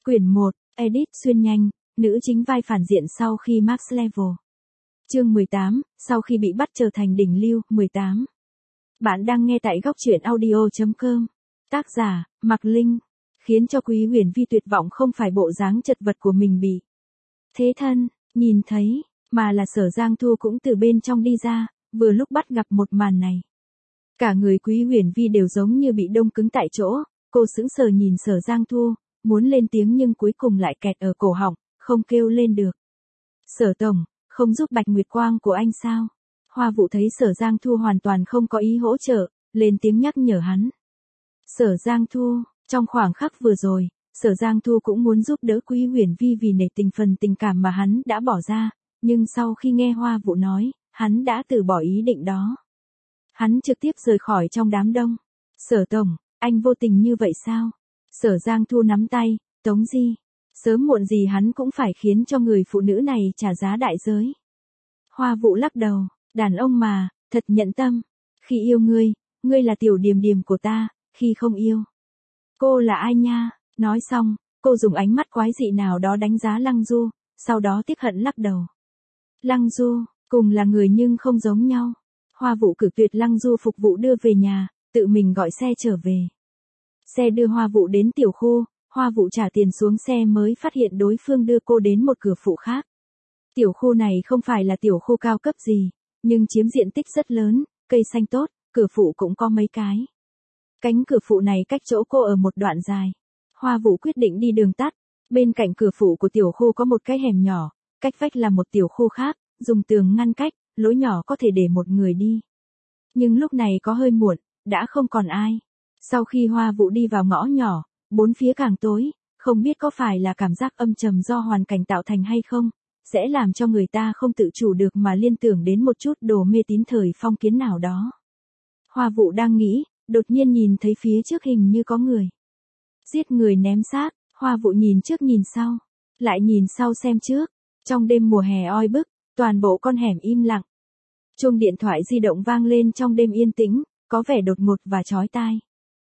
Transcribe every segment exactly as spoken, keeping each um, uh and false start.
Quyển một, Edit xuyên nhanh, nữ chính vai phản diện sau khi Max Level. Chương mười tám, sau khi bị bắt trở thành đỉnh lưu, mười tám. Bạn đang nghe tại góc truyện audio chấm com. Tác giả, Mạc Linh. Khiến cho Quý Huyền Vi tuyệt vọng không phải bộ dáng chật vật của mình bị thế thân, nhìn thấy, mà là Sở Giang Thu cũng từ bên trong đi ra, vừa lúc bắt gặp một màn này. Cả người Quý Huyền Vi đều giống như bị đông cứng tại chỗ, cô sững sờ nhìn Sở Giang Thu, muốn lên tiếng nhưng cuối cùng lại kẹt ở cổ họng, không kêu lên được. Sở Tổng, không giúp Bạch Nguyệt Quang của anh sao? Hoa Vũ thấy Sở Giang Thu hoàn toàn không có ý hỗ trợ, lên tiếng nhắc nhở hắn. Sở Giang Thu, trong khoảng khắc vừa rồi, Sở Giang Thu cũng muốn giúp đỡ Quý Huyền Vi vì nể tình phần tình cảm mà hắn đã bỏ ra, nhưng sau khi nghe Hoa Vũ nói, hắn đã từ bỏ ý định đó. Hắn trực tiếp rời khỏi trong đám đông. Sở Tổng, anh vô tình như vậy sao? Sở Giang Thu nắm tay, Tống Di. Sớm muộn gì hắn cũng phải khiến cho người phụ nữ này trả giá đại giới. Hoa Vũ lắc đầu, đàn ông mà, thật nhẫn tâm. Khi yêu ngươi, ngươi là tiểu điềm điềm của ta, khi không yêu. Cô là ai nha? Nói xong, cô dùng ánh mắt quái dị nào đó đánh giá Lăng Du, sau đó tiếc hận lắc đầu. Lăng Du, cùng là người nhưng không giống nhau. Hoa Vũ cử tuyệt Lăng Du phục vụ đưa về nhà, tự mình gọi xe trở về. Xe đưa Hoa Vũ đến tiểu khu, Hoa Vũ trả tiền xuống xe mới phát hiện đối phương đưa cô đến một cửa phụ khác. Tiểu khu này không phải là tiểu khu cao cấp gì, nhưng chiếm diện tích rất lớn, cây xanh tốt, cửa phụ cũng có mấy cái. Cánh cửa phụ này cách chỗ cô ở một đoạn dài. Hoa Vũ quyết định đi đường tắt, bên cạnh cửa phụ của tiểu khu có một cái hẻm nhỏ, cách vách là một tiểu khu khác, dùng tường ngăn cách, lối nhỏ có thể để một người đi. Nhưng lúc này có hơi muộn, đã không còn ai. Sau khi Hoa Vũ đi vào ngõ nhỏ, bốn phía càng tối, không biết có phải là cảm giác âm trầm do hoàn cảnh tạo thành hay không, sẽ làm cho người ta không tự chủ được mà liên tưởng đến một chút đồ mê tín thời phong kiến nào đó. Hoa Vũ đang nghĩ, đột nhiên nhìn thấy phía trước hình như có người. Giết người ném xác, Hoa Vũ nhìn trước nhìn sau, lại nhìn sau xem trước. Trong đêm mùa hè oi bức, toàn bộ con hẻm im lặng. Chuông điện thoại di động vang lên trong đêm yên tĩnh, có vẻ đột ngột và chói tai.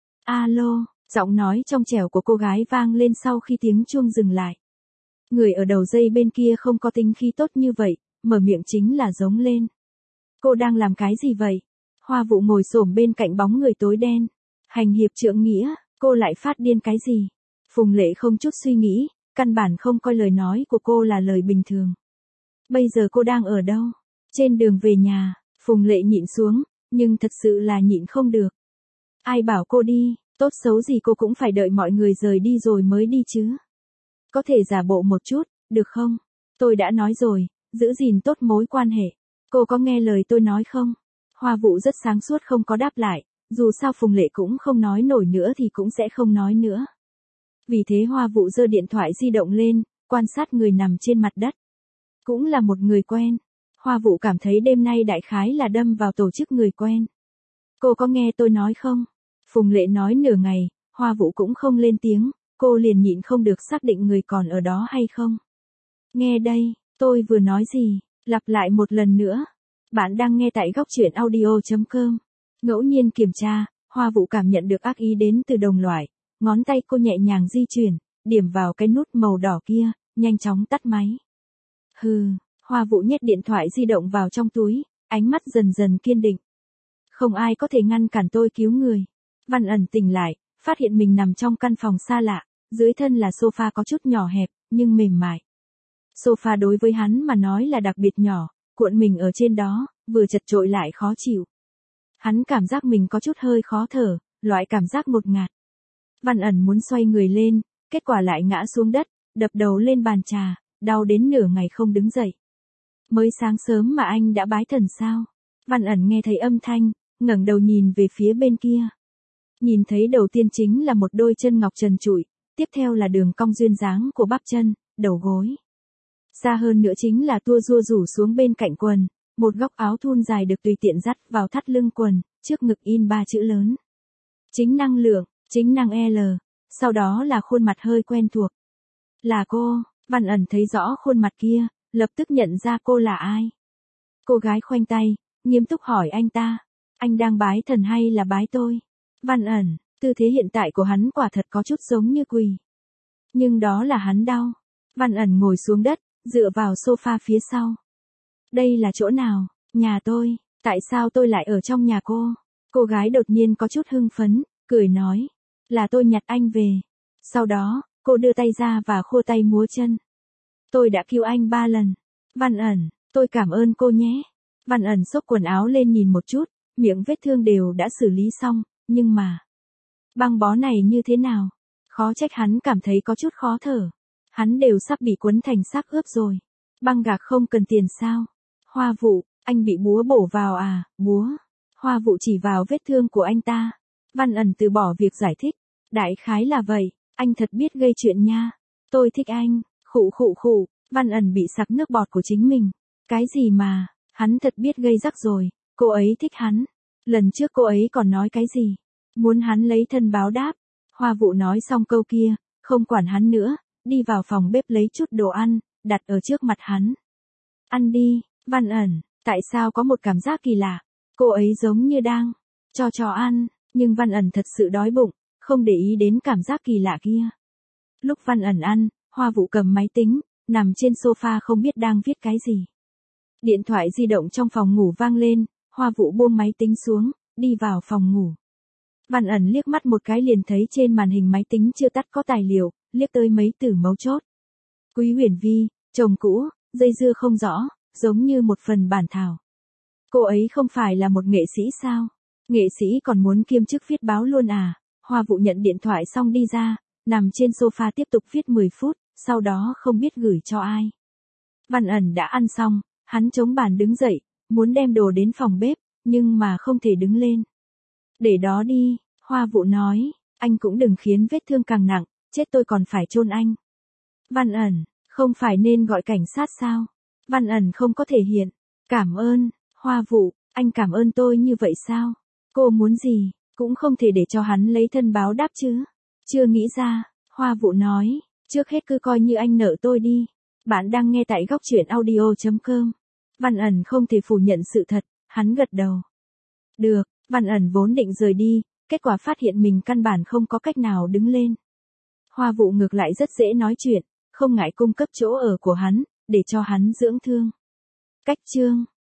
Alo, giọng nói trong trẻo của cô gái vang lên sau khi tiếng chuông dừng lại. Người ở đầu dây bên kia không có tính khí tốt như vậy, mở miệng chính là giống lên. Cô đang làm cái gì vậy? Hoa Vũ ngồi xổm bên cạnh bóng người tối đen. Hành hiệp trượng nghĩa, cô lại phát điên cái gì? Phùng Lệ không chút suy nghĩ, căn bản không coi lời nói của cô là lời bình thường. Bây giờ cô đang ở đâu? Trên đường về nhà, Phùng Lệ nhịn xuống, nhưng thật sự là nhịn không được. Ai bảo cô đi, tốt xấu gì cô cũng phải đợi mọi người rời đi rồi mới đi chứ. Có thể giả bộ một chút, được không? Tôi đã nói rồi, giữ gìn tốt mối quan hệ. Cô có nghe lời tôi nói không? Hoa Vũ rất sáng suốt không có đáp lại, dù sao Phùng Lệ cũng không nói nổi nữa thì cũng sẽ không nói nữa. Vì thế Hoa Vũ giơ điện thoại di động lên, quan sát người nằm trên mặt đất. Cũng là một người quen. Hoa Vũ cảm thấy đêm nay đại khái là đâm vào tổ chức người quen. Cô có nghe tôi nói không? Phùng Lệ nói nửa ngày, Hoa Vũ cũng không lên tiếng, cô liền nhịn không được xác định người còn ở đó hay không. Nghe đây, tôi vừa nói gì, lặp lại một lần nữa. Bạn đang nghe tại góc truyện audio chấm com. Ngẫu nhiên kiểm tra, Hoa Vũ cảm nhận được ác ý đến từ đồng loại, ngón tay cô nhẹ nhàng di chuyển, điểm vào cái nút màu đỏ kia, nhanh chóng tắt máy. Hừ, Hoa Vũ nhét điện thoại di động vào trong túi, ánh mắt dần dần kiên định. Không ai có thể ngăn cản tôi cứu người. Văn Ẩn tỉnh lại, phát hiện mình nằm trong căn phòng xa lạ, dưới thân là sofa có chút nhỏ hẹp, nhưng mềm mại. Sofa đối với hắn mà nói là đặc biệt nhỏ, cuộn mình ở trên đó, vừa chật chội lại khó chịu. Hắn cảm giác mình có chút hơi khó thở, loại cảm giác ngột ngạt. Văn Ẩn muốn xoay người lên, kết quả lại ngã xuống đất, đập đầu lên bàn trà, đau đến nửa ngày không đứng dậy. Mới sáng sớm mà anh đã bái thần sao? Văn Ẩn nghe thấy âm thanh, ngẩng đầu nhìn về phía bên kia. Nhìn thấy đầu tiên chính là một đôi chân ngọc trần trụi, tiếp theo là đường cong duyên dáng của bắp chân, đầu gối. Xa hơn nữa chính là tua rua rủ xuống bên cạnh quần, một góc áo thun dài được tùy tiện dắt vào thắt lưng quần, trước ngực in ba chữ lớn. Chính năng lượng, chính năng L, sau đó là khuôn mặt hơi quen thuộc. Là cô, Văn Ẩn thấy rõ khuôn mặt kia, lập tức nhận ra cô là ai. Cô gái khoanh tay, nghiêm túc hỏi anh ta, anh đang bái thần hay là bái tôi? Văn Ẩn, tư thế hiện tại của hắn quả thật có chút giống như quỳ. Nhưng đó là hắn đau. Văn ẩn ngồi xuống đất, dựa vào sofa phía sau. Đây là chỗ nào? Nhà tôi. Tại sao tôi lại ở trong nhà cô? Cô gái đột nhiên có chút hưng phấn, cười nói. Là tôi nhặt anh về. Sau đó, cô đưa tay ra và khua tay múa chân. Tôi đã cứu anh ba lần. Văn ẩn, tôi cảm ơn cô nhé. Văn ẩn xốc quần áo lên nhìn một chút, miệng vết thương đều đã xử lý xong, nhưng mà... Băng bó này như thế nào? Khó trách hắn cảm thấy có chút khó thở. Hắn đều sắp bị quấn thành xác ướp rồi. Băng gạc không cần tiền sao? Hoa Vụ, anh bị búa bổ vào à, búa. Hoa Vụ chỉ vào vết thương của anh ta. Văn ẩn từ bỏ việc giải thích. Đại khái là vậy, anh thật biết gây chuyện nha. Tôi thích anh, khụ khụ khụ, Văn ẩn bị sặc nước bọt của chính mình. Cái gì mà, hắn thật biết gây rắc rồi, cô ấy thích hắn. Lần trước cô ấy còn nói cái gì? Muốn hắn lấy thân báo đáp. Hoa Vụ nói xong câu kia, không quản hắn nữa, đi vào phòng bếp lấy chút đồ ăn, đặt ở trước mặt hắn. Ăn đi, Văn ẩn, tại sao có một cảm giác kỳ lạ? Cô ấy giống như đang cho chó ăn, nhưng Văn ẩn thật sự đói bụng, không để ý đến cảm giác kỳ lạ kia. Lúc Văn ẩn ăn, Hoa Vụ cầm máy tính, nằm trên sofa không biết đang viết cái gì. Điện thoại di động trong phòng ngủ vang lên, Hoa Vụ buông máy tính xuống, đi vào phòng ngủ. Văn ẩn liếc mắt một cái liền thấy trên màn hình máy tính chưa tắt có tài liệu, liếc tới mấy từ mấu chốt. Quý Huyền Vi, chồng cũ, dây dưa không rõ, giống như một phần bản thảo. Cô ấy không phải là một nghệ sĩ sao? Nghệ sĩ còn muốn kiêm chức viết báo luôn à? Hoa Vụ nhận điện thoại xong đi ra, nằm trên sofa tiếp tục viết mười phút, sau đó không biết gửi cho ai. Văn ẩn đã ăn xong, hắn chống bàn đứng dậy, muốn đem đồ đến phòng bếp, nhưng mà không thể đứng lên. Để đó đi, Hoa Vụ nói, anh cũng đừng khiến vết thương càng nặng, chết tôi còn phải chôn anh. Văn ẩn, không phải nên gọi cảnh sát sao? Văn ẩn không có thể hiện. Cảm ơn, Hoa Vụ, anh cảm ơn tôi như vậy sao? Cô muốn gì, cũng không thể để cho hắn lấy thân báo đáp chứ. Chưa nghĩ ra, Hoa Vụ nói, trước hết cứ coi như anh nợ tôi đi. Bạn đang nghe tại góc truyện audio chấm com. Văn ẩn không thể phủ nhận sự thật, hắn gật đầu. Được, Văn ẩn vốn định rời đi, kết quả phát hiện mình căn bản không có cách nào đứng lên. Hoa Vụ ngược lại rất dễ nói chuyện, không ngại cung cấp chỗ ở của hắn, để cho hắn dưỡng thương. Cách chương